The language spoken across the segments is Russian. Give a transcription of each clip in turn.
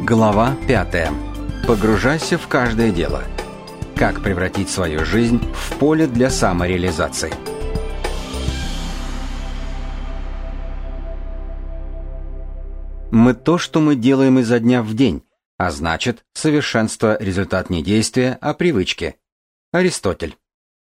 Глава 5. Погружайся в каждое дело. Как превратить свою жизнь в поле для самореализации. Мы то, что мы делаем изо дня в день, а значит, совершенство – результат не действия, а привычки. Аристотель.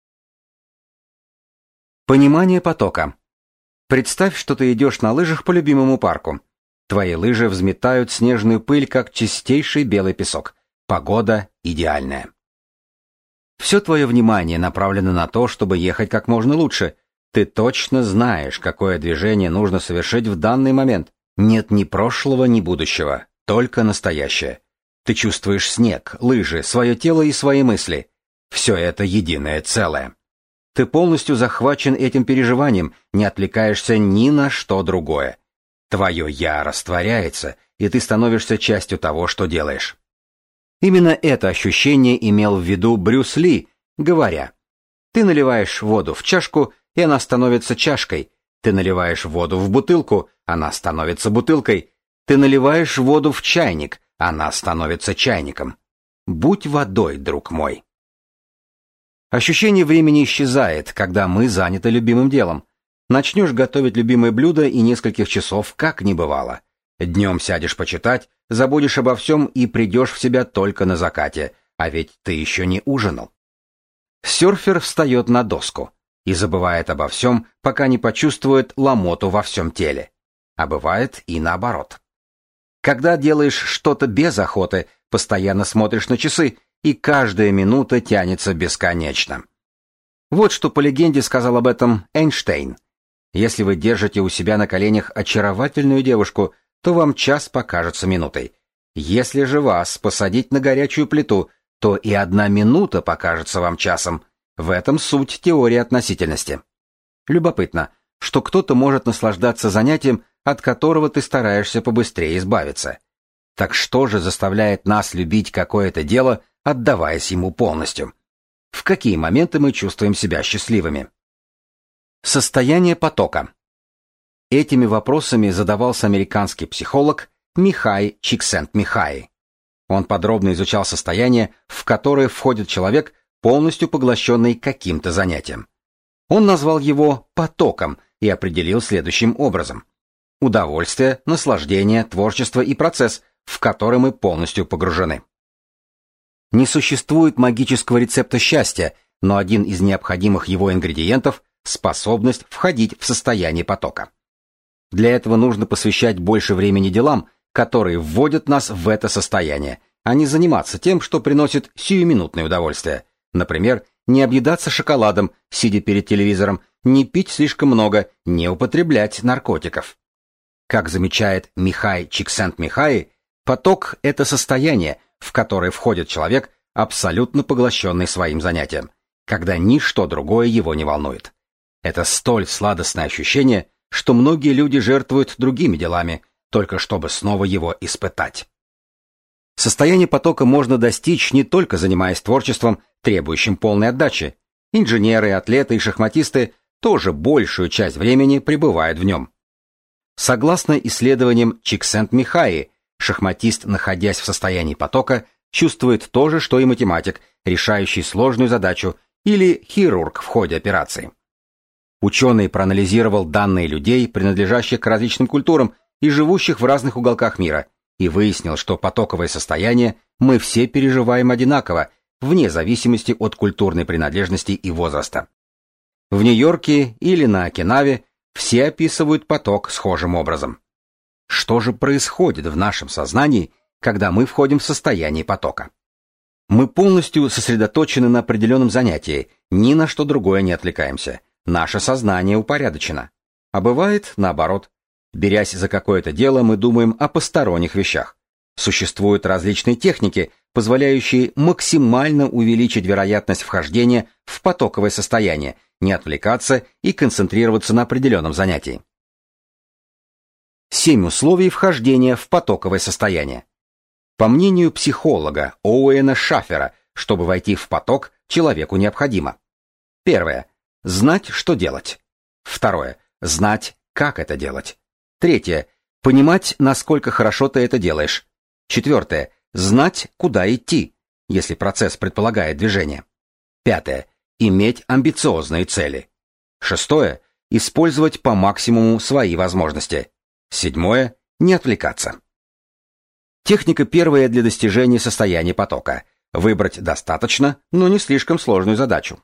Понимание потока. Представь, что ты идешь на лыжах по любимому парку. Твои лыжи взметают снежную пыль, как чистейший белый песок. Погода идеальная. Все твое внимание направлено на то, чтобы ехать как можно лучше. Ты точно знаешь, какое движение нужно совершить в данный момент. Нет ни прошлого, ни будущего, только настоящее. Ты чувствуешь снег, лыжи, свое тело и свои мысли. Все это единое целое. Ты полностью захвачен этим переживанием, не отвлекаешься ни на что другое. Твое «я» растворяется, и ты становишься частью того, что делаешь. Именно это ощущение имел в виду Брюс Ли, говоря: ты наливаешь воду в чашку, и она становится чашкой. Ты наливаешь воду в бутылку, она становится бутылкой. Ты наливаешь воду в чайник, она становится чайником. Будь водой, друг мой. Ощущение времени исчезает, когда мы заняты любимым делом. Начнешь готовить любимое блюдо, и нескольких часов как не бывало. Днем сядешь почитать, забудешь обо всем и придешь в себя только на закате, а ведь ты еще не ужинал. Серфер встает на доску и забывает обо всем, пока не почувствует ломоту во всем теле. А бывает и наоборот. Когда делаешь что-то без охоты, постоянно смотришь на часы, и каждая минута тянется бесконечно. Вот что по легенде сказал об этом Эйнштейн. Если вы держите у себя на коленях очаровательную девушку, то вам час покажется минутой. Если же вас посадить на горячую плиту, то и 1 минута покажется вам часом. В этом суть теории относительности. Любопытно, что кто-то может наслаждаться занятием, от которого ты стараешься побыстрее избавиться. Так что же заставляет нас любить какое-то дело, отдаваясь ему полностью? В какие моменты мы чувствуем себя счастливыми? Состояние потока. Этими вопросами задавался американский психолог Михай Чиксент-Михай. Он подробно изучал состояние, в которое входит человек, полностью поглощенный каким-то занятием. Он назвал его потоком и определил следующим образом: удовольствие, наслаждение, творчество и процесс, в который мы полностью погружены. Не существует магического рецепта счастья, но один из необходимых его ингредиентов – способность входить в состояние потока. Для этого нужно посвящать больше времени делам, которые вводят нас в это состояние, а не заниматься тем, что приносит сиюминутное удовольствие. Например, не объедаться шоколадом, сидя перед телевизором, не пить слишком много, не употреблять наркотиков. Как замечает Михай Чиксент-Михай, поток – это состояние, в которое входит человек, абсолютно поглощенный своим занятием, когда ничто другое его не волнует. Это столь сладостное ощущение, что многие люди жертвуют другими делами, только чтобы снова его испытать. Состояние потока можно достичь не только занимаясь творчеством, требующим полной отдачи. Инженеры, атлеты и шахматисты тоже большую часть времени пребывают в нем. Согласно исследованиям Чиксент-Михай, шахматист, находясь в состоянии потока, чувствует то же, что и математик, решающий сложную задачу, или хирург в ходе операции. Ученый проанализировал данные людей, принадлежащих к различным культурам и живущих в разных уголках мира, и выяснил, что потоковое состояние мы все переживаем одинаково, вне зависимости от культурной принадлежности и возраста. В Нью-Йорке или на Окинаве все описывают поток схожим образом. Что же происходит в нашем сознании, когда мы входим в состояние потока? Мы полностью сосредоточены на определенном занятии, ни на что другое не отвлекаемся. Наше сознание упорядочено. А бывает наоборот. Берясь за какое-то дело, мы думаем о посторонних вещах. Существуют различные техники, позволяющие максимально увеличить вероятность вхождения в потоковое состояние, не отвлекаться и концентрироваться на определенном занятии. 7 условий вхождения в потоковое состояние. По мнению психолога Оуэна Шаффера, чтобы войти в поток, человеку необходимо: первое – знать, что делать. Второе – знать, как это делать. Третье – понимать, насколько хорошо ты это делаешь. Четвертое. Знать, куда идти, если процесс предполагает движение. Пятое. Иметь амбициозные цели. Шестое. Использовать по максимуму свои возможности. Седьмое. Не отвлекаться. Техника первая для достижения состояния потока. Выбрать достаточно, но не слишком сложную задачу.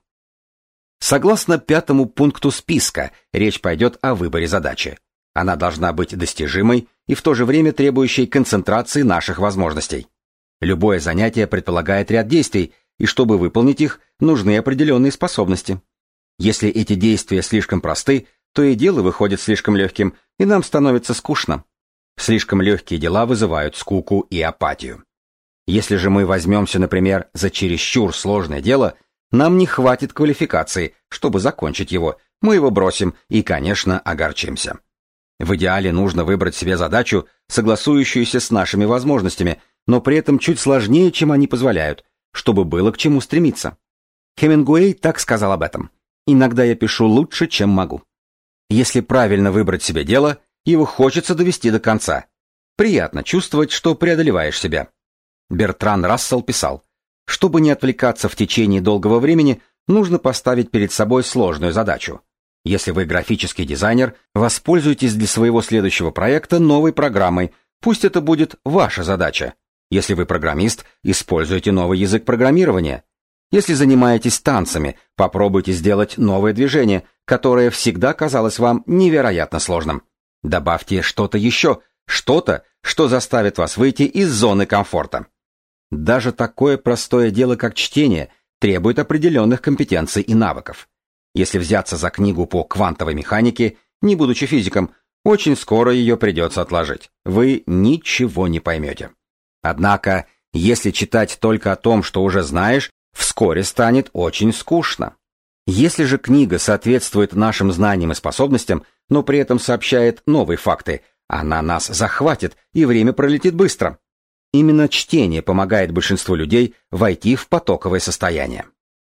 Согласно пятому пункту списка, речь пойдет о выборе задачи. Она должна быть достижимой и в то же время требующей концентрации наших возможностей. Любое занятие предполагает ряд действий, и чтобы выполнить их, нужны определенные способности. Если эти действия слишком просты, то и дело выходит слишком легким, и нам становится скучно. Слишком легкие дела вызывают скуку и апатию. Если же мы возьмемся, например, за чересчур сложное дело, нам не хватит квалификации, чтобы закончить его, мы его бросим и, конечно, огорчимся. В идеале нужно выбрать себе задачу, согласующуюся с нашими возможностями, но при этом чуть сложнее, чем они позволяют, чтобы было к чему стремиться. Хемингуэй так сказал об этом. «Иногда я пишу лучше, чем могу». Если правильно выбрать себе дело, его хочется довести до конца. Приятно чувствовать, что преодолеваешь себя. Бертран Рассел писал: «Чтобы не отвлекаться в течение долгого времени, нужно поставить перед собой сложную задачу. Если вы графический дизайнер, воспользуйтесь для своего следующего проекта новой программой, пусть это будет ваша задача. Если вы программист, используйте новый язык программирования. Если занимаетесь танцами, попробуйте сделать новое движение, которое всегда казалось вам невероятно сложным. Добавьте что-то еще, что-то, что заставит вас выйти из зоны комфорта». Даже такое простое дело, как чтение, требует определенных компетенций и навыков. Если взяться за книгу по квантовой механике, не будучи физиком, очень скоро ее придется отложить. Вы ничего не поймете. Однако, если читать только о том, что уже знаешь, вскоре станет очень скучно. Если же книга соответствует нашим знаниям и способностям, но при этом сообщает новые факты, она нас захватит, и время пролетит быстро. Именно чтение помогает большинству людей войти в потоковое состояние.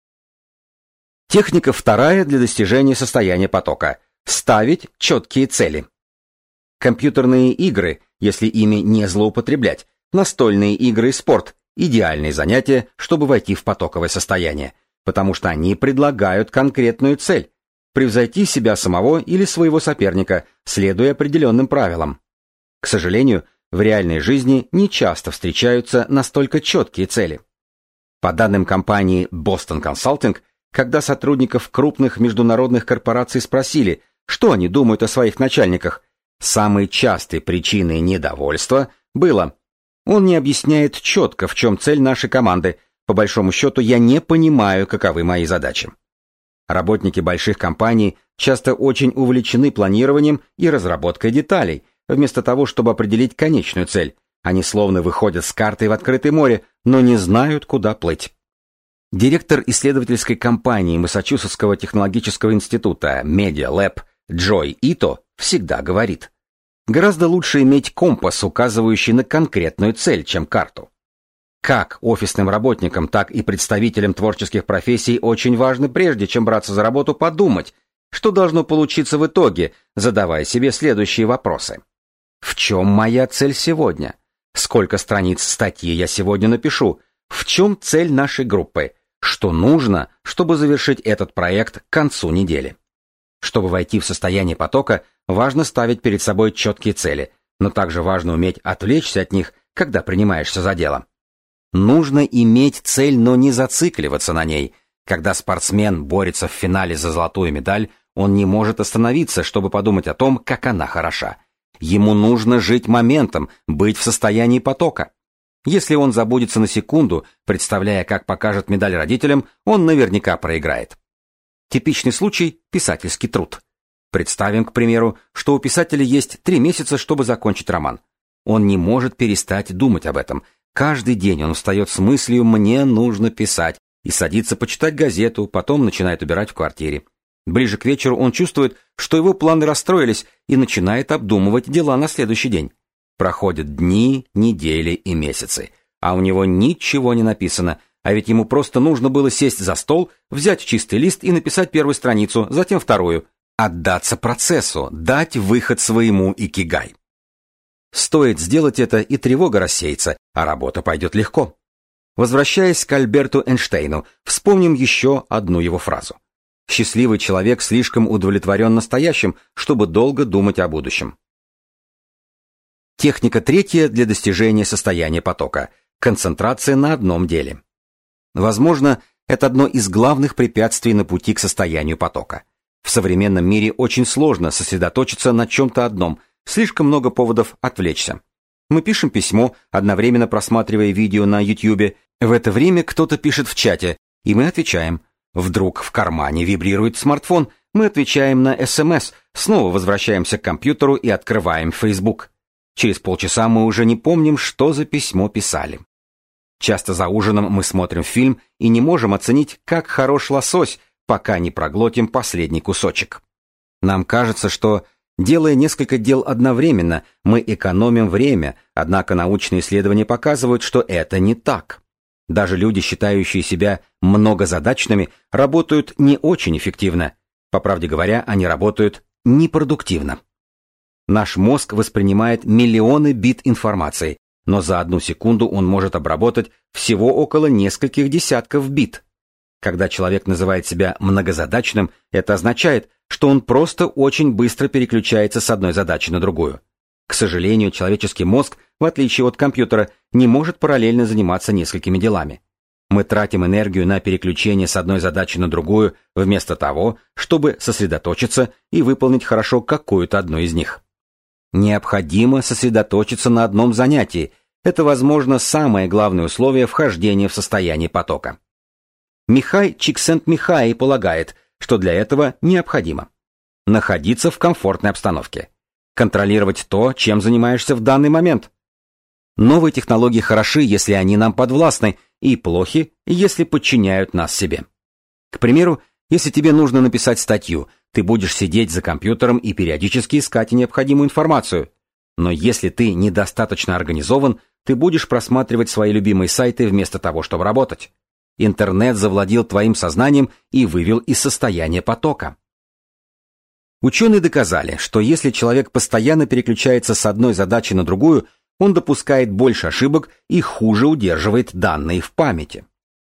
Техника вторая для достижения состояния потока. Ставить четкие цели. Компьютерные игры, если ими не злоупотреблять, настольные игры и спорт – идеальные занятия, чтобы войти в потоковое состояние, потому что они предлагают конкретную цель – превзойти себя самого или своего соперника, следуя определенным правилам. К сожалению, в реальной жизни не часто встречаются настолько четкие цели. По данным компании Boston Consulting, когда сотрудников крупных международных корпораций спросили, что они думают о своих начальниках, самой частой причиной недовольства было: «Он не объясняет четко, в чем цель нашей команды, по большому счету я не понимаю, каковы мои задачи». Работники больших компаний часто очень увлечены планированием и разработкой деталей, вместо того, чтобы определить конечную цель. Они словно выходят с картой в открытое море, но не знают, куда плыть. Директор исследовательской компании Массачусетского технологического института Media Lab Джой Ито всегда говорит: гораздо лучше иметь компас, указывающий на конкретную цель, чем карту. Как офисным работникам, так и представителям творческих профессий очень важно, прежде чем браться за работу, подумать, что должно получиться в итоге, задавая себе следующие вопросы. В чем моя цель сегодня? Сколько страниц статьи я сегодня напишу? В чем цель нашей группы? Что нужно, чтобы завершить этот проект к концу недели? Чтобы войти в состояние потока, важно ставить перед собой четкие цели, но также важно уметь отвлечься от них, когда принимаешься за дело. Нужно иметь цель, но не зацикливаться на ней. Когда спортсмен борется в финале за золотую медаль, он не может остановиться, чтобы подумать о том, как она хороша. Ему нужно жить моментом, быть в состоянии потока. Если он забудется на секунду, представляя, как покажет медаль родителям, он наверняка проиграет. Типичный случай – писательский труд. Представим, к примеру, что у писателя есть 3 месяца, чтобы закончить роман. Он не может перестать думать об этом. Каждый день он встает с мыслью «мне нужно писать» и садится почитать газету, потом начинает убирать в квартире. Ближе к вечеру он чувствует, что его планы расстроились, и начинает обдумывать дела на следующий день. Проходят дни, недели и месяцы, а у него ничего не написано, а ведь ему просто нужно было сесть за стол, взять чистый лист и написать первую страницу, затем вторую. Отдаться процессу, дать выход своему икигай. Стоит сделать это, и тревога рассеется, а работа пойдет легко. Возвращаясь к Альберту Эйнштейну, вспомним еще одну его фразу. «Счастливый человек слишком удовлетворен настоящим, чтобы долго думать о будущем». Техника третья для достижения состояния потока – концентрация на одном деле. Возможно, это одно из главных препятствий на пути к состоянию потока. В современном мире очень сложно сосредоточиться на чем-то одном, слишком много поводов отвлечься. Мы пишем письмо, одновременно просматривая видео на YouTube. В это время кто-то пишет в чате, и мы отвечаем. Вдруг в кармане вибрирует смартфон, мы отвечаем на СМС, снова возвращаемся к компьютеру и открываем Facebook. Через полчаса мы уже не помним, что за письмо писали. Часто за ужином мы смотрим фильм и не можем оценить, как хорош лосось, пока не проглотим последний кусочек. Нам кажется, что, делая несколько дел одновременно, мы экономим время, однако научные исследования показывают, что это не так. Даже люди, считающие себя многозадачными, работают не очень эффективно. По правде говоря, они работают непродуктивно. Наш мозг воспринимает миллионы бит информации, но за 1 секунду он может обработать всего около нескольких десятков бит. Когда человек называет себя многозадачным, это означает, что он просто очень быстро переключается с одной задачи на другую. К сожалению, человеческий мозг, в отличие от компьютера, не может параллельно заниматься несколькими делами. Мы тратим энергию на переключение с одной задачи на другую, вместо того, чтобы сосредоточиться и выполнить хорошо какую-то одну из них. Необходимо сосредоточиться на одном занятии. Это, возможно, самое главное условие вхождения в состояние потока. Михай Чиксент-Михай полагает, что для этого необходимо находиться в комфортной обстановке, контролировать то, чем занимаешься в данный момент. Новые технологии хороши, если они нам подвластны, и плохи, если подчиняют нас себе. К примеру, если тебе нужно написать статью, ты будешь сидеть за компьютером и периодически искать необходимую информацию. Но если ты недостаточно организован, ты будешь просматривать свои любимые сайты вместо того, чтобы работать. Интернет завладел твоим сознанием и вывел из состояния потока. Ученые доказали, что если человек постоянно переключается с одной задачи на другую, он допускает больше ошибок и хуже удерживает данные в памяти.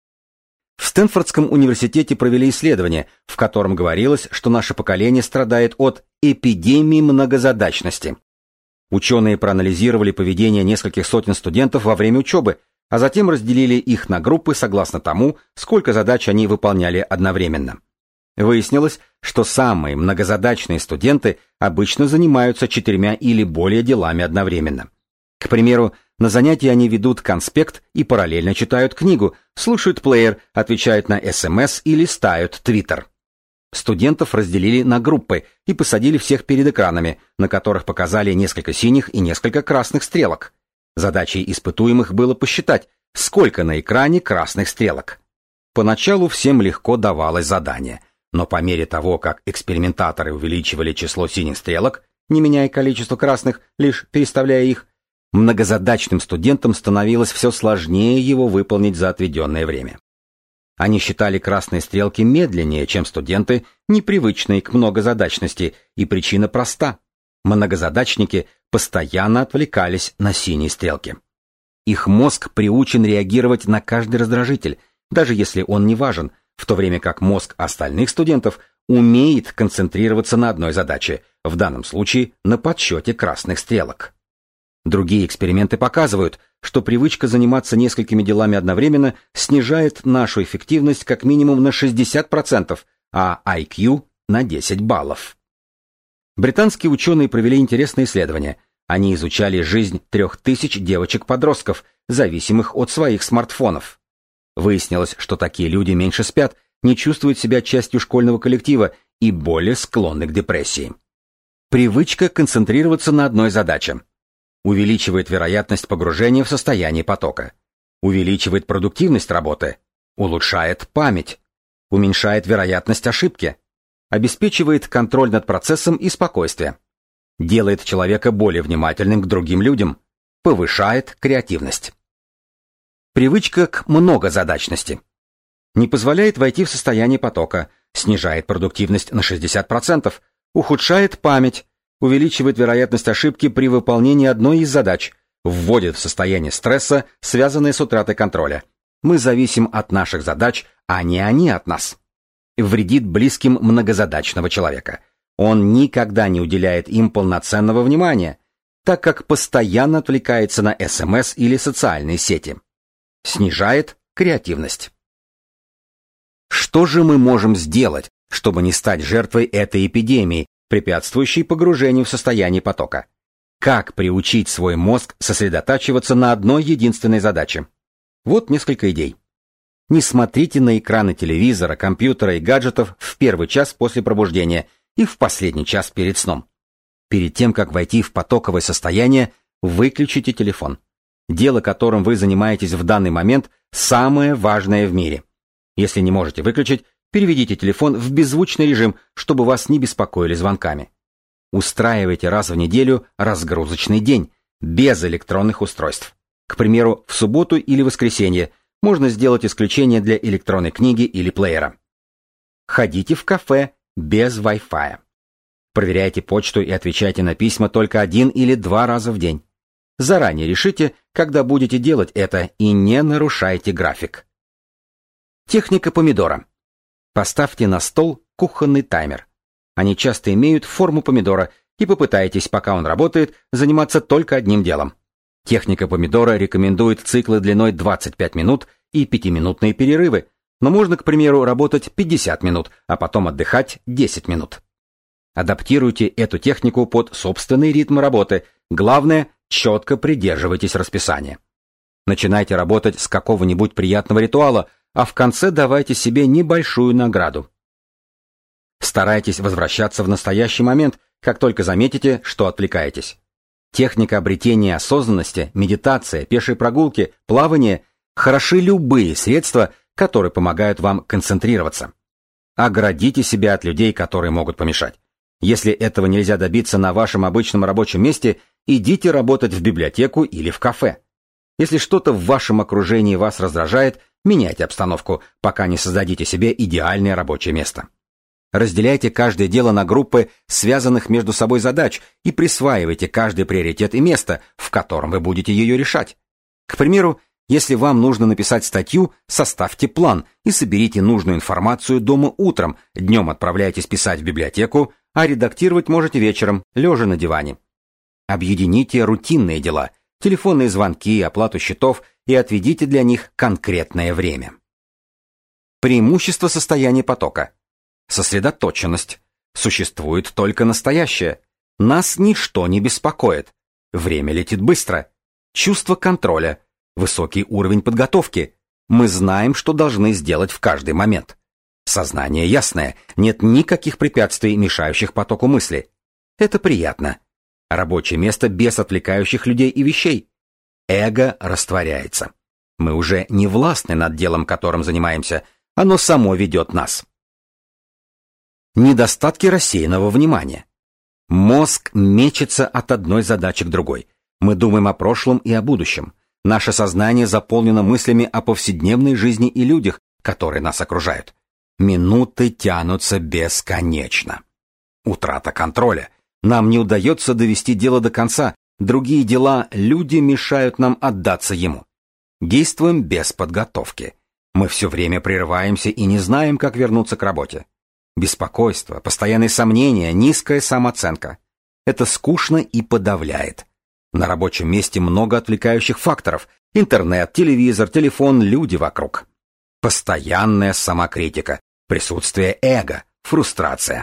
В Стэнфордском университете провели исследование, в котором говорилось, что наше поколение страдает от эпидемии многозадачности. Ученые проанализировали поведение нескольких сотен студентов во время учебы, а затем разделили их на группы согласно тому, сколько задач они выполняли одновременно. Выяснилось, что самые многозадачные студенты обычно занимаются 4 или более делами одновременно. К примеру, на занятии они ведут конспект и параллельно читают книгу, слушают плеер, отвечают на СМС и листают Твиттер. Студентов разделили на группы и посадили всех перед экранами, на которых показали несколько синих и несколько красных стрелок. Задачей испытуемых было посчитать, сколько на экране красных стрелок. Поначалу всем легко давалось задание, но по мере того, как экспериментаторы увеличивали число синих стрелок, не меняя количество красных, лишь переставляя их, многозадачным студентам становилось все сложнее его выполнить за отведенное время. Они считали красные стрелки медленнее, чем студенты, непривычные к многозадачности, и причина проста. Многозадачники постоянно отвлекались на синие стрелки. Их мозг приучен реагировать на каждый раздражитель, даже если он не важен, в то время как мозг остальных студентов умеет концентрироваться на одной задаче, в данном случае на подсчете красных стрелок. Другие эксперименты показывают, что привычка заниматься несколькими делами одновременно снижает нашу эффективность как минимум на 60%, а IQ на 10 баллов. Британские ученые провели интересное исследование. Они изучали жизнь 3000 девочек-подростков, зависимых от своих смартфонов. Выяснилось, что такие люди меньше спят, не чувствуют себя частью школьного коллектива и более склонны к депрессии. Привычка концентрироваться на одной задаче увеличивает вероятность погружения в состояние потока, увеличивает продуктивность работы, улучшает память, уменьшает вероятность ошибки, обеспечивает контроль над процессом и спокойствие, делает человека более внимательным к другим людям, повышает креативность. Привычка к многозадачности не позволяет войти в состояние потока, снижает продуктивность на 60%, ухудшает память, увеличивает вероятность ошибки при выполнении одной из задач, вводит в состояние стресса, связанное с утратой контроля. Мы зависим от наших задач, а не они от нас. Вредит близким многозадачного человека. Он никогда не уделяет им полноценного внимания, так как постоянно отвлекается на СМС или социальные сети. Снижает креативность. Что же мы можем сделать, чтобы не стать жертвой этой эпидемии, препятствующей погружению в состояние потока? Как приучить свой мозг сосредотачиваться на одной единственной задаче? Вот несколько идей. Не смотрите на экраны телевизора, компьютера и гаджетов в первый час после пробуждения и в последний час перед сном. Перед тем, как войти в потоковое состояние, выключите телефон. Дело, которым вы занимаетесь в данный момент, самое важное в мире. Если не можете выключить, переведите телефон в беззвучный режим, чтобы вас не беспокоили звонками. Устраивайте раз в неделю разгрузочный день, без электронных устройств. К примеру, в субботу или воскресенье можно сделать исключение для электронной книги или плеера. Ходите в кафе без Wi-Fi. Проверяйте почту и отвечайте на письма только 1 или 2 раза в день. Заранее решите, когда будете делать это, и не нарушайте график. Техника помидора. Поставьте на стол кухонный таймер. Они часто имеют форму помидора, и попытайтесь, пока он работает, заниматься только одним делом. Техника помидора рекомендует циклы длиной 25 минут и 5-минутные перерывы, но можно, к примеру, работать 50 минут, а потом отдыхать 10 минут. Адаптируйте эту технику под собственный ритм работы. Главное, четко придерживайтесь расписания. Начинайте работать с какого-нибудь приятного ритуала, а в конце давайте себе небольшую награду. Старайтесь возвращаться в настоящий момент, как только заметите, что отвлекаетесь. Техника обретения осознанности, медитация, пешие прогулки, плавание – хороши любые средства, которые помогают вам концентрироваться. Оградите себя от людей, которые могут помешать. Если этого нельзя добиться на вашем обычном рабочем месте, идите работать в библиотеку или в кафе. Если что-то в вашем окружении вас раздражает, меняйте обстановку, пока не создадите себе идеальное рабочее место. Разделяйте каждое дело на группы связанных между собой задач и присваивайте каждый приоритет и место, в котором вы будете ее решать. К примеру, если вам нужно написать статью, составьте план и соберите нужную информацию дома утром, днем отправляйтесь писать в библиотеку, а редактировать можете вечером, лежа на диване. Объедините рутинные дела, телефонные звонки, оплату счетов и отведите для них конкретное время. Преимущество состояния потока. Сосредоточенность. Существует только настоящее. Нас ничто не беспокоит. Время летит быстро. Чувство контроля. Высокий уровень подготовки. Мы знаем, что должны сделать в каждый момент. Сознание ясное. Нет никаких препятствий, мешающих потоку мысли. Это приятно. Рабочее место без отвлекающих людей и вещей. Эго растворяется. Мы уже не властны над делом, которым занимаемся. Оно само ведет нас. Недостатки рассеянного внимания. Мозг мечется от одной задачи к другой. Мы думаем о прошлом и о будущем. Наше сознание заполнено мыслями о повседневной жизни и людях, которые нас окружают. Минуты тянутся бесконечно. Утрата контроля. Нам не удается довести дело до конца. Другие дела, люди мешают нам отдаться ему. Действуем без подготовки. Мы все время прерываемся и не знаем, как вернуться к работе. Беспокойство, постоянные сомнения, низкая самооценка. Это скучно и подавляет. На рабочем месте много отвлекающих факторов. Интернет, телевизор, телефон, люди вокруг. Постоянная самокритика, присутствие эго, фрустрация.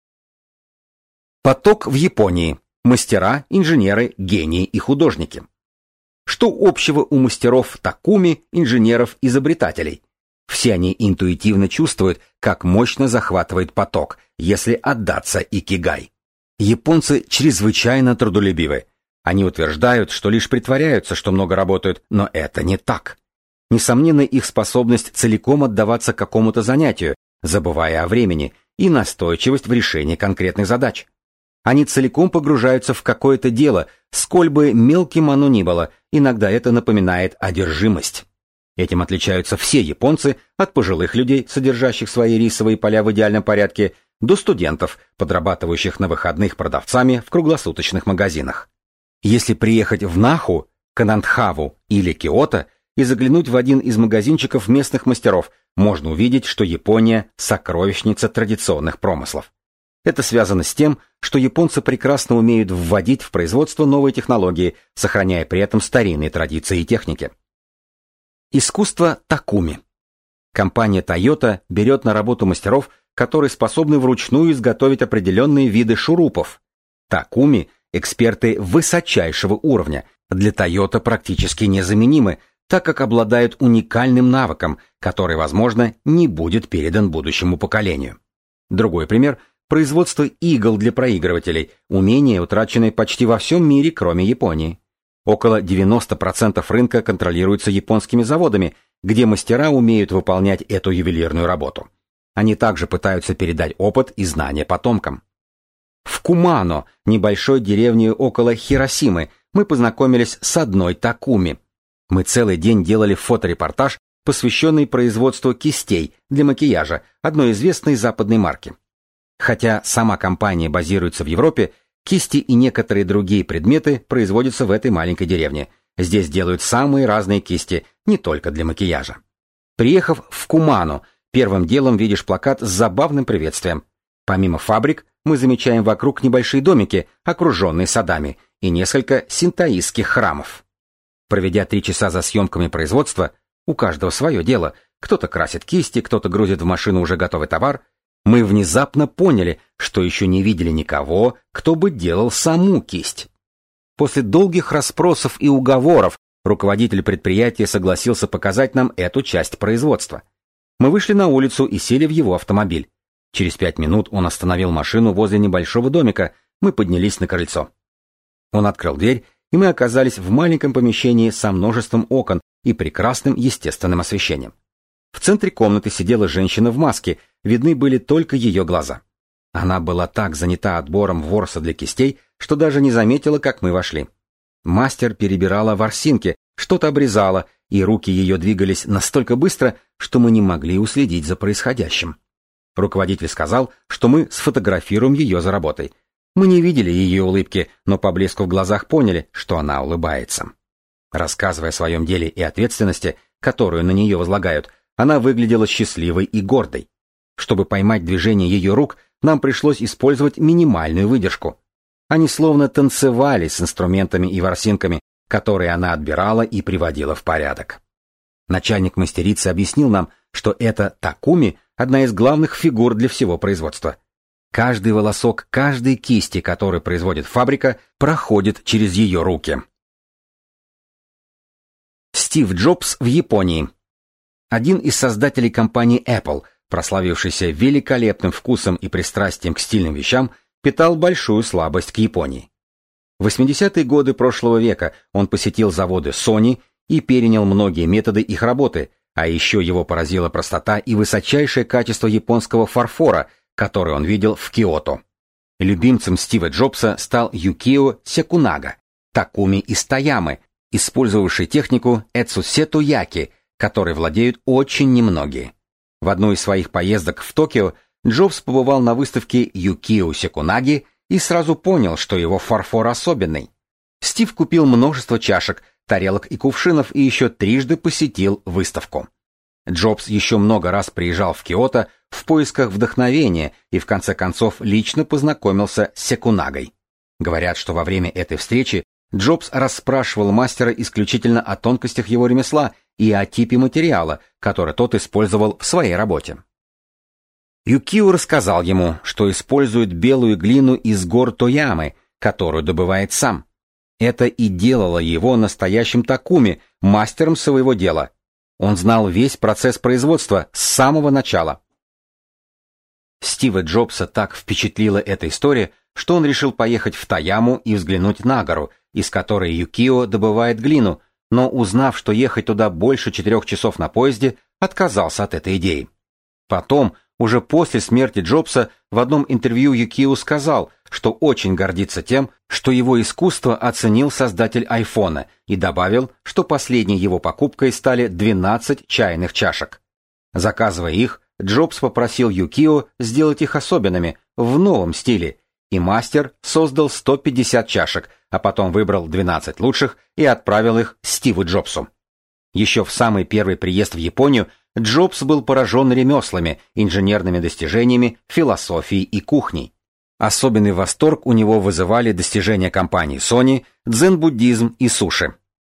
Поток в Японии. Мастера, инженеры, гении и художники. Что общего у мастеров такуми, инженеров, изобретателей? Все они интуитивно чувствуют, как мощно захватывает поток, если отдаться икигай. Японцы чрезвычайно трудолюбивы. Они утверждают, что лишь притворяются, что много работают, но это не так. Несомненно, их способность целиком отдаваться какому-то занятию, забывая о времени, и настойчивость в решении конкретных задач. Они целиком погружаются в какое-то дело, сколь бы мелким оно ни было, иногда это напоминает одержимость. Этим отличаются все японцы от пожилых людей, содержащих свои рисовые поля в идеальном порядке, до студентов, подрабатывающих на выходных продавцами в круглосуточных магазинах. Если приехать в Наху, Канандхаву или Киото и заглянуть в один из магазинчиков местных мастеров, можно увидеть, что Япония – сокровищница традиционных промыслов. Это связано с тем, что японцы прекрасно умеют вводить в производство новые технологии, сохраняя при этом старинные традиции и техники. Искусство такуми. Компания Toyota берет на работу мастеров, которые способны вручную изготовить определенные виды шурупов. Такуми – эксперты высочайшего уровня, для Toyota практически незаменимы, так как обладают уникальным навыком, который, возможно, не будет передан будущему поколению. Другой пример – производство игл для проигрывателей, умение, утраченное почти во всем мире, кроме Японии. Около 90% рынка контролируется японскими заводами, где мастера умеют выполнять эту ювелирную работу. Они также пытаются передать опыт и знания потомкам. В Кумано, небольшой деревне около Хиросимы, мы познакомились с одной такуми. Мы целый день делали фоторепортаж, посвященный производству кистей для макияжа одной известной западной марки. Хотя сама компания базируется в Европе, кисти и некоторые другие предметы производятся в этой маленькой деревне. Здесь делают самые разные кисти, не только для макияжа. Приехав в Кумано, первым делом видишь плакат с забавным приветствием. Помимо фабрик, мы замечаем вокруг небольшие домики, окруженные садами, и несколько синтоистских храмов. Проведя 3 часа за съемками производства, у каждого свое дело, кто-то красит кисти, кто-то грузит в машину уже готовый товар, мы внезапно поняли, что еще не видели никого, кто бы делал саму кисть. После долгих расспросов и уговоров руководитель предприятия согласился показать нам эту часть производства. Мы вышли на улицу и сели в его автомобиль. Через 5 минут он остановил машину возле небольшого домика, мы поднялись на крыльцо. Он открыл дверь, и мы оказались в маленьком помещении со множеством окон и прекрасным естественным освещением. В центре комнаты сидела женщина в маске, видны были только ее глаза. Она была так занята отбором ворса для кистей, что даже не заметила, как мы вошли. Мастер перебирала ворсинки, что-то обрезала, и руки ее двигались настолько быстро, что мы не могли уследить за происходящим. Руководитель сказал, что мы сфотографируем ее за работой. Мы не видели ее улыбки, но по блеску в глазах поняли, что она улыбается. Рассказывая о своем деле и ответственности, которую на нее возлагают, она выглядела счастливой и гордой. Чтобы поймать движение ее рук, нам пришлось использовать минимальную выдержку. Они словно танцевали с инструментами и ворсинками, которые она отбирала и приводила в порядок. Начальник мастерицы объяснил нам, что это такуми – одна из главных фигур для всего производства. Каждый волосок каждой кисти, которую производит фабрика, проходит через ее руки. Стив Джобс в Японии. Один из создателей компании Apple, прославившийся великолепным вкусом и пристрастием к стильным вещам, питал большую слабость к Японии. В 80-е годы прошлого века он посетил заводы Sony и перенял многие методы их работы, а еще его поразила простота и высочайшее качество японского фарфора, который он видел в Киото. Любимцем Стива Джобса стал Юкио Секунага, такуми из Тоямы, использовавший технику эцусету яки, которой владеют очень немногие. В одну из своих поездок в Токио Джобс побывал на выставке Юкио Секунаги и сразу понял, что его фарфор особенный. Стив купил множество чашек, тарелок и кувшинов и еще 3 посетил выставку. Джобс еще много раз приезжал в Киото в поисках вдохновения и в конце концов лично познакомился с Секунагой. Говорят, что во время этой встречи Джобс расспрашивал мастера исключительно о тонкостях его ремесла и о типе материала, который тот использовал в своей работе. Юкио рассказал ему, что использует белую глину из гор Тоямы, которую добывает сам. Это и делало его настоящим такуми, мастером своего дела. Он знал весь процесс производства с самого начала. Стива Джобса так впечатлила эта история, что он решил поехать в Тояму и взглянуть на гору, из которой Юкио добывает глину, но, узнав, что ехать туда больше 4 часов на поезде, отказался от этой идеи. Потом, уже после смерти Джобса, в одном интервью Юкио сказал, что очень гордится тем, что его искусство оценил создатель айфона, и добавил, что последней его покупкой стали 12 чайных чашек. Заказывая их, Джобс попросил Юкио сделать их особенными, в новом стиле, и мастер создал 150 чашек, а потом выбрал 12 лучших и отправил их Стиву Джобсу. Еще в самый первый приезд в Японию Джобс был поражен ремеслами, инженерными достижениями, философией и кухней. Особенный восторг у него вызывали достижения компании Sony, дзен-буддизм и суши.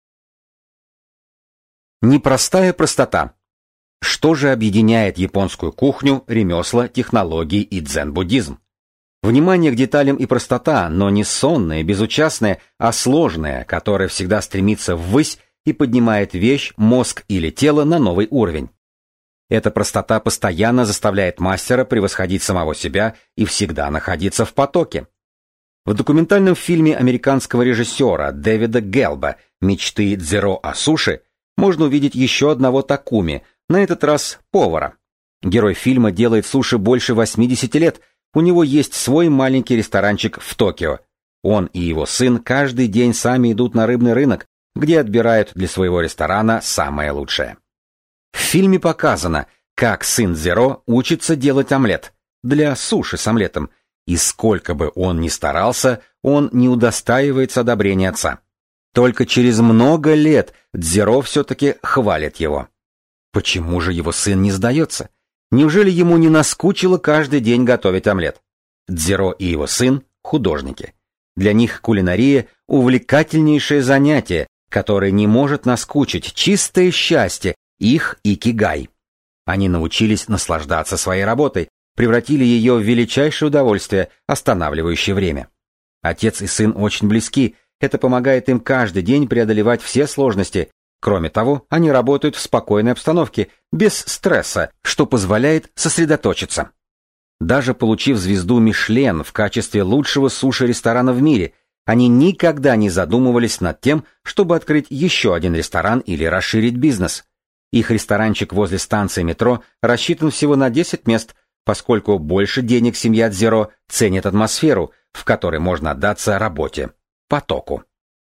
Непростая простота. Что же объединяет японскую кухню, ремесла, технологии и дзен-буддизм? Внимание к деталям и простота, но не сонная, безучастная, а сложная, которая всегда стремится ввысь и поднимает вещь, мозг или тело на новый уровень. Эта простота постоянно заставляет мастера превосходить самого себя и всегда находиться в потоке. В документальном фильме американского режиссера Дэвида Гелба «Мечты Дзеро о суши» можно увидеть еще одного Такуми, на этот раз повара. Герой фильма делает суши больше 80 лет, у него есть свой маленький ресторанчик в Токио. Он и его сын каждый день сами идут на рыбный рынок, где отбирают для своего ресторана самое лучшее. В фильме показано, как сын Дзеро учится делать омлет, для суши с омлетом, и сколько бы он ни старался, он не удостаивается одобрения отца. Только через много лет Дзеро все-таки хвалит его. Почему же его сын не сдается? Неужели ему не наскучило каждый день готовить омлет? Дзеро и его сын – художники. Для них кулинария – увлекательнейшее занятие, которое не может наскучить, чистое счастье, их икигай. Они научились наслаждаться своей работой, превратили ее в величайшее удовольствие, останавливающее время. Отец и сын очень близки, это помогает им каждый день преодолевать все сложности. Кроме того, они работают в спокойной обстановке, без стресса, что позволяет сосредоточиться. Даже получив звезду Мишлен в качестве лучшего суши-ресторана в мире, они никогда не задумывались над тем, чтобы открыть еще один ресторан или расширить бизнес. Их ресторанчик возле станции метро рассчитан всего на 10 мест, поскольку больше денег семья Дзеро ценит атмосферу, в которой можно отдаться работе, потоку.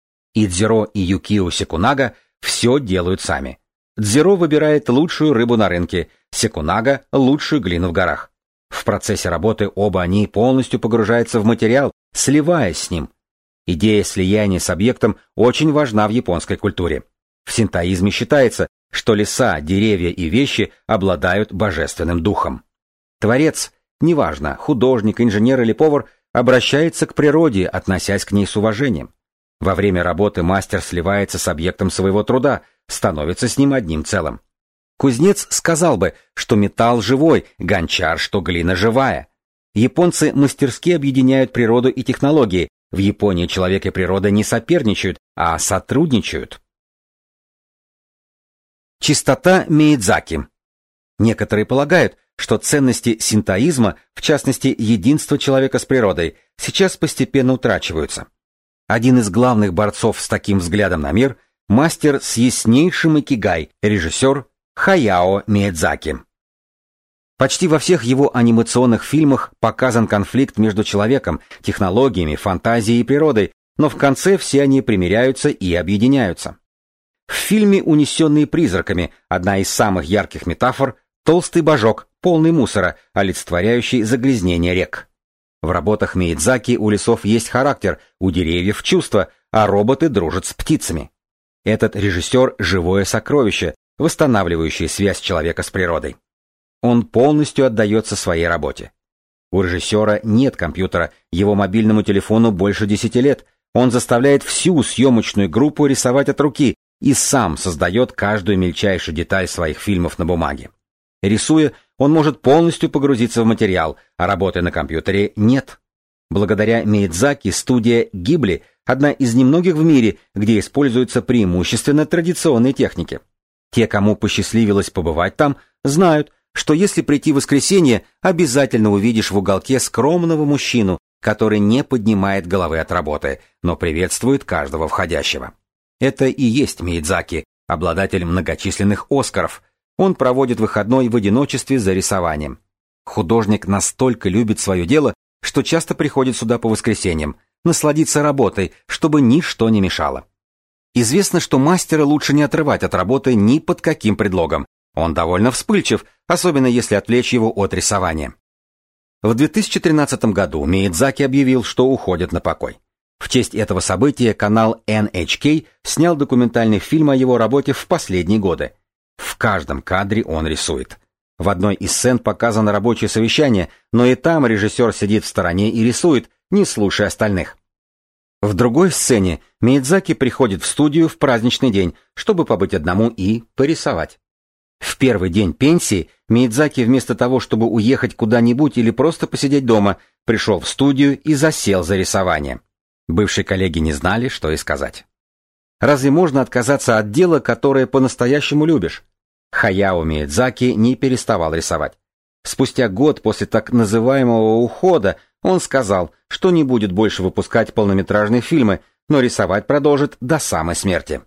И Дзеро, и Юкио Секунага все делают сами. Дзеро выбирает лучшую рыбу на рынке, Секунага – лучшую глину в горах. В процессе работы оба они полностью погружаются в материал, сливаясь с ним. Идея слияния с объектом очень важна в японской культуре. В синтоизме считается, что леса, деревья и вещи обладают божественным духом. Творец, неважно, художник, инженер или повар, обращается к природе, относясь к ней с уважением. Во время работы мастер сливается с объектом своего труда, становится с ним одним целым. Кузнец сказал бы, что металл живой, гончар, что глина живая. Японцы мастерски объединяют природу и технологии. В Японии человек и природа не соперничают, а сотрудничают. Чистота Миядзаки. Некоторые полагают, что ценности синтоизма, в частности, единство человека с природой, сейчас постепенно утрачиваются. Один из главных борцов с таким взглядом на мир – мастер с яснейшим икигай, режиссер Хаяо Миядзаки. Почти во всех его анимационных фильмах показан конфликт между человеком, технологиями, фантазией и природой, но в конце все они примиряются и объединяются. В фильме «Унесенные призраками» одна из самых ярких метафор – толстый божок, полный мусора, олицетворяющий загрязнение рек. В работах Миядзаки у лесов есть характер, у деревьев чувства, а роботы дружат с птицами. Этот режиссер – живое сокровище, восстанавливающее связь человека с природой. Он полностью отдается своей работе. У режиссера нет компьютера, его мобильному телефону больше 10 лет, он заставляет всю съемочную группу рисовать от руки и сам создает каждую мельчайшую деталь своих фильмов на бумаге. Рисуя, он может полностью погрузиться в материал, а работая на компьютере нет. Благодаря Миядзаки студия Гибли – одна из немногих в мире, где используются преимущественно традиционные техники. Те, кому посчастливилось побывать там, знают, что если прийти в воскресенье, обязательно увидишь в уголке скромного мужчину, который не поднимает головы от работы, но приветствует каждого входящего. Это и есть Миядзаки, обладатель многочисленных Оскаров. Он проводит выходной в одиночестве за рисованием. Художник настолько любит свое дело, что часто приходит сюда по воскресеньям, насладиться работой, чтобы ничто не мешало. Известно, что мастера лучше не отрывать от работы ни под каким предлогом, Он довольно вспыльчив, особенно если отвлечь его от рисования. В 2013 году Миядзаки объявил, что уходит на покой. В честь этого события канал NHK снял документальный фильм о его работе в последние годы. В каждом кадре он рисует. В одной из сцен показано рабочее совещание, но и там режиссер сидит в стороне и рисует, не слушая остальных. В другой сцене Миядзаки приходит в студию в праздничный день, чтобы побыть одному и порисовать. В первый день пенсии Миядзаки вместо того, чтобы уехать куда-нибудь или просто посидеть дома, пришел в студию и засел за рисование. Бывшие коллеги не знали, что и сказать. Разве можно отказаться от дела, которое по-настоящему любишь? Хаяо Миядзаки не переставал рисовать. Спустя год после так называемого ухода он сказал, что не будет больше выпускать полнометражные фильмы, но рисовать продолжит до самой смерти.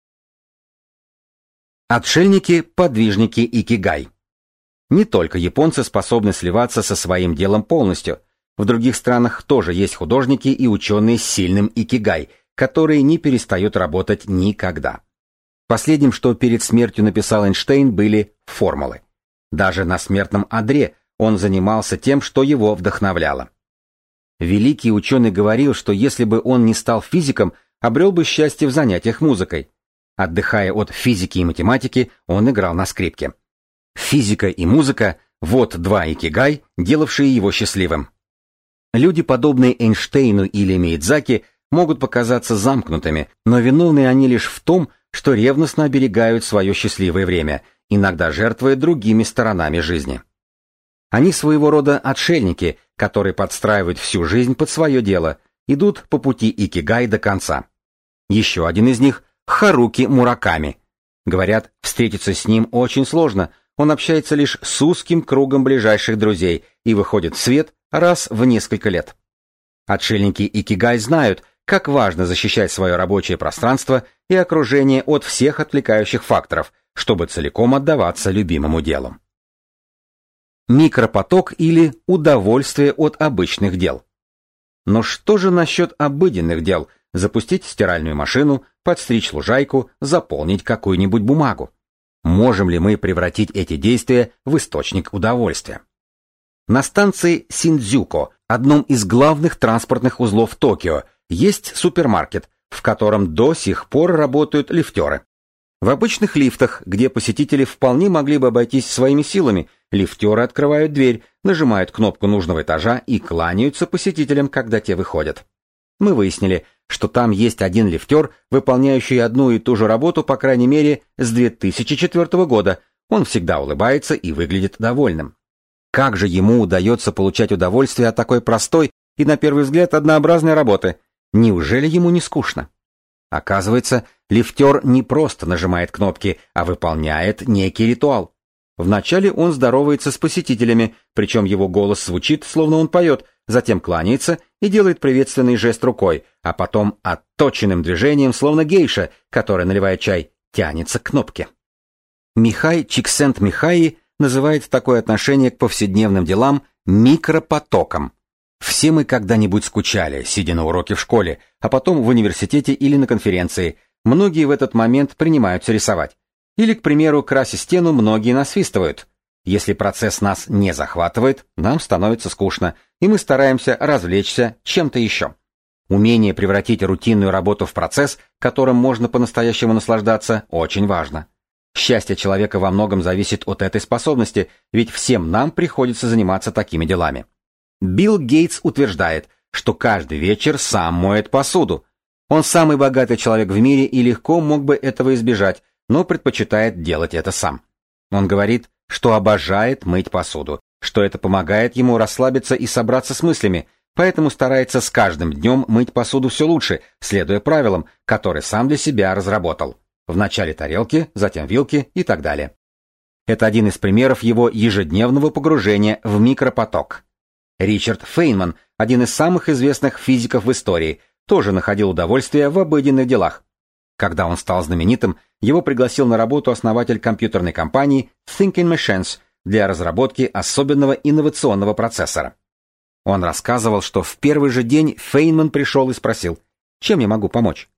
Отшельники, подвижники икигай. Не только японцы способны сливаться со своим делом полностью. В других странах тоже есть художники и ученые с сильным икигай, которые не перестают работать никогда. Последним, что перед смертью написал Эйнштейн, были формулы. Даже на смертном одре он занимался тем, что его вдохновляло. Великий ученый говорил, что если бы он не стал физиком, обрел бы счастье в занятиях музыкой. Отдыхая от физики и математики, он играл на скрипке. Физика и музыка – вот два икигай, делавшие его счастливым. Люди, подобные Эйнштейну или Миядзаки, могут показаться замкнутыми, но виновны они лишь в том, что ревностно оберегают свое счастливое время, иногда жертвуя другими сторонами жизни. Они своего рода отшельники, которые подстраивают всю жизнь под свое дело, идут по пути икигай до конца. Еще один из них – Харуки Мураками. Говорят, встретиться с ним очень сложно, он общается лишь с узким кругом ближайших друзей и выходит в свет раз в несколько лет. Отшельники икигай знают, как важно защищать свое рабочее пространство и окружение от всех отвлекающих факторов, чтобы целиком отдаваться любимому делу. Микропоток или удовольствие от обычных дел. Но что же насчет обыденных дел? Запустить стиральную машину, подстричь лужайку, заполнить какую-нибудь бумагу. Можем ли мы превратить эти действия в источник удовольствия? На станции Синдзюко, одном из главных транспортных узлов Токио, есть супермаркет, в котором до сих пор работают лифтеры. В обычных лифтах, где посетители вполне могли бы обойтись своими силами, лифтеры открывают дверь, нажимают кнопку нужного этажа и кланяются посетителям, когда те выходят. Мы выяснили, что там есть один лифтер, выполняющий одну и ту же работу, по крайней мере, с 2004 года. Он всегда улыбается и выглядит довольным. Как же ему удается получать удовольствие от такой простой и, на первый взгляд, однообразной работы? Неужели ему не скучно? Оказывается, лифтер не просто нажимает кнопки, а выполняет некий ритуал. Вначале он здоровается с посетителями, причем его голос звучит, словно он поет, затем кланяется и делает приветственный жест рукой, а потом отточенным движением, словно гейша, которая наливает чай, тянется к кнопке. Михай Чиксент-Михай называет такое отношение к повседневным делам микропотоком. Все мы когда-нибудь скучали, сидя на уроке в школе, а потом в университете или на конференции. Многие в этот момент принимаются рисовать. Или, к примеру, крася стену, многие насвистывают. Если процесс нас не захватывает, нам становится скучно, и мы стараемся развлечься чем-то еще. Умение превратить рутинную работу в процесс, которым можно по-настоящему наслаждаться, очень важно. Счастье человека во многом зависит от этой способности, ведь всем нам приходится заниматься такими делами. Билл Гейтс утверждает, что каждый вечер сам моет посуду. Он самый богатый человек в мире и легко мог бы этого избежать, но предпочитает делать это сам. Он говорит, что обожает мыть посуду, что это помогает ему расслабиться и собраться с мыслями, поэтому старается с каждым днем мыть посуду все лучше, следуя правилам, которые сам для себя разработал. Вначале тарелки, затем вилки и так далее. Это один из примеров его ежедневного погружения в микропоток. Ричард Фейнман, один из самых известных физиков в истории, тоже находил удовольствие в обыденных делах. Когда он стал знаменитым, его пригласил на работу основатель компьютерной компании Thinking Machines для разработки особенного инновационного процессора. Он рассказывал, что в первый же день Фейнман пришел и спросил: «Чем я могу помочь?»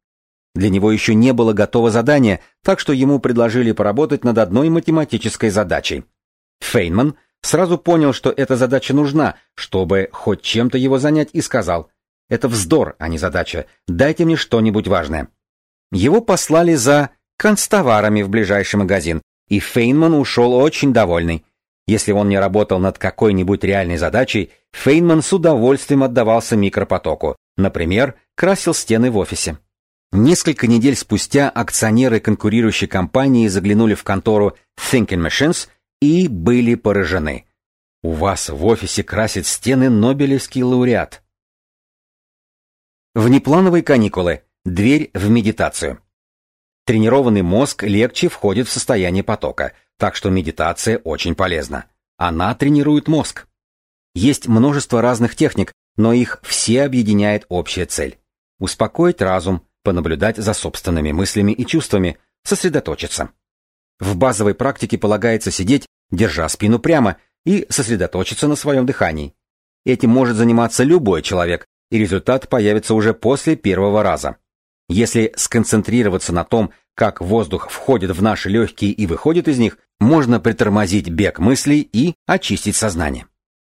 Для него еще не было готово задание, так что ему предложили поработать над одной математической задачей. Фейнман сразу понял, что эта задача нужна, чтобы хоть чем-то его занять, и сказал: «Это вздор, а не задача. Дайте мне что-нибудь важное». Его послали за канцтоварами в ближайший магазин, и Фейнман ушел очень довольный. Если он не работал над какой-нибудь реальной задачей, Фейнман с удовольствием отдавался микропотоку. Например, красил стены в офисе. Несколько недель спустя акционеры конкурирующей компании заглянули в контору Thinking Machines и были поражены. «У вас в офисе красит стены нобелевский лауреат». Внеплановые каникулы. Дверь в медитацию. Тренированный мозг легче входит в состояние потока, так что медитация очень полезна. Она тренирует мозг. Есть множество разных техник, но их все объединяет общая цель. Успокоить разум, понаблюдать за собственными мыслями и чувствами, сосредоточиться. В базовой практике полагается сидеть, держа спину прямо, и сосредоточиться на своем дыхании. Этим может заниматься любой человек, и результат появится уже после первого раза. Если сконцентрироваться на том, как воздух входит в наши легкие и выходит из них, можно притормозить бег мыслей и очистить сознание.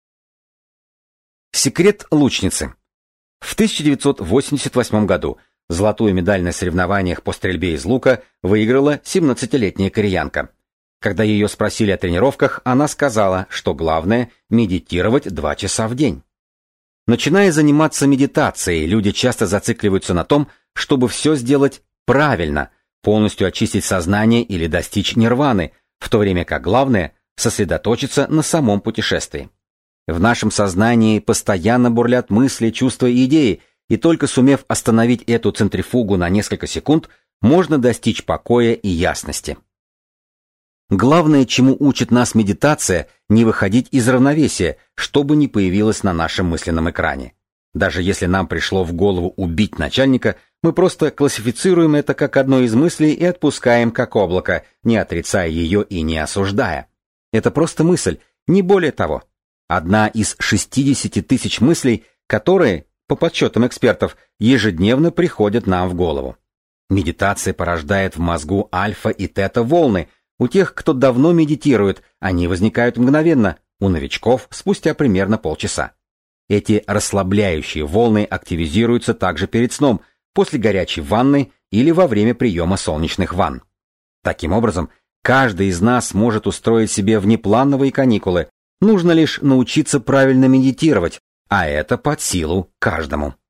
Секрет лучницы. В 1988 году золотую медаль на соревнованиях по стрельбе из лука выиграла 17-летняя кореянка. Когда ее спросили о тренировках, она сказала, что главное – медитировать 2 часа в день. Начиная заниматься медитацией, люди часто зацикливаются на том, чтобы все сделать правильно, полностью очистить сознание или достичь нирваны, в то время как главное – сосредоточиться на самом путешествии. В нашем сознании постоянно бурлят мысли, чувства и идеи, и только сумев остановить эту центрифугу на несколько секунд, можно достичь покоя и ясности. Главное, чему учит нас медитация, не выходить из равновесия, что бы ни появилось на нашем мысленном экране. Даже если нам пришло в голову убить начальника, мы просто классифицируем это как одно из мыслей и отпускаем как облако, не отрицая ее и не осуждая. Это просто мысль, не более того. Одна из 60 тысяч мыслей, которые, по подсчетам экспертов, ежедневно приходят нам в голову. Медитация порождает в мозгу альфа и тета-волны. У тех, кто давно медитирует, они возникают мгновенно, у новичков спустя примерно полчаса. Эти расслабляющие волны активизируются также перед сном, после горячей ванны или во время приема солнечных ванн. Таким образом, каждый из нас может устроить себе внеплановые каникулы, нужно лишь научиться правильно медитировать, а это под силу каждому.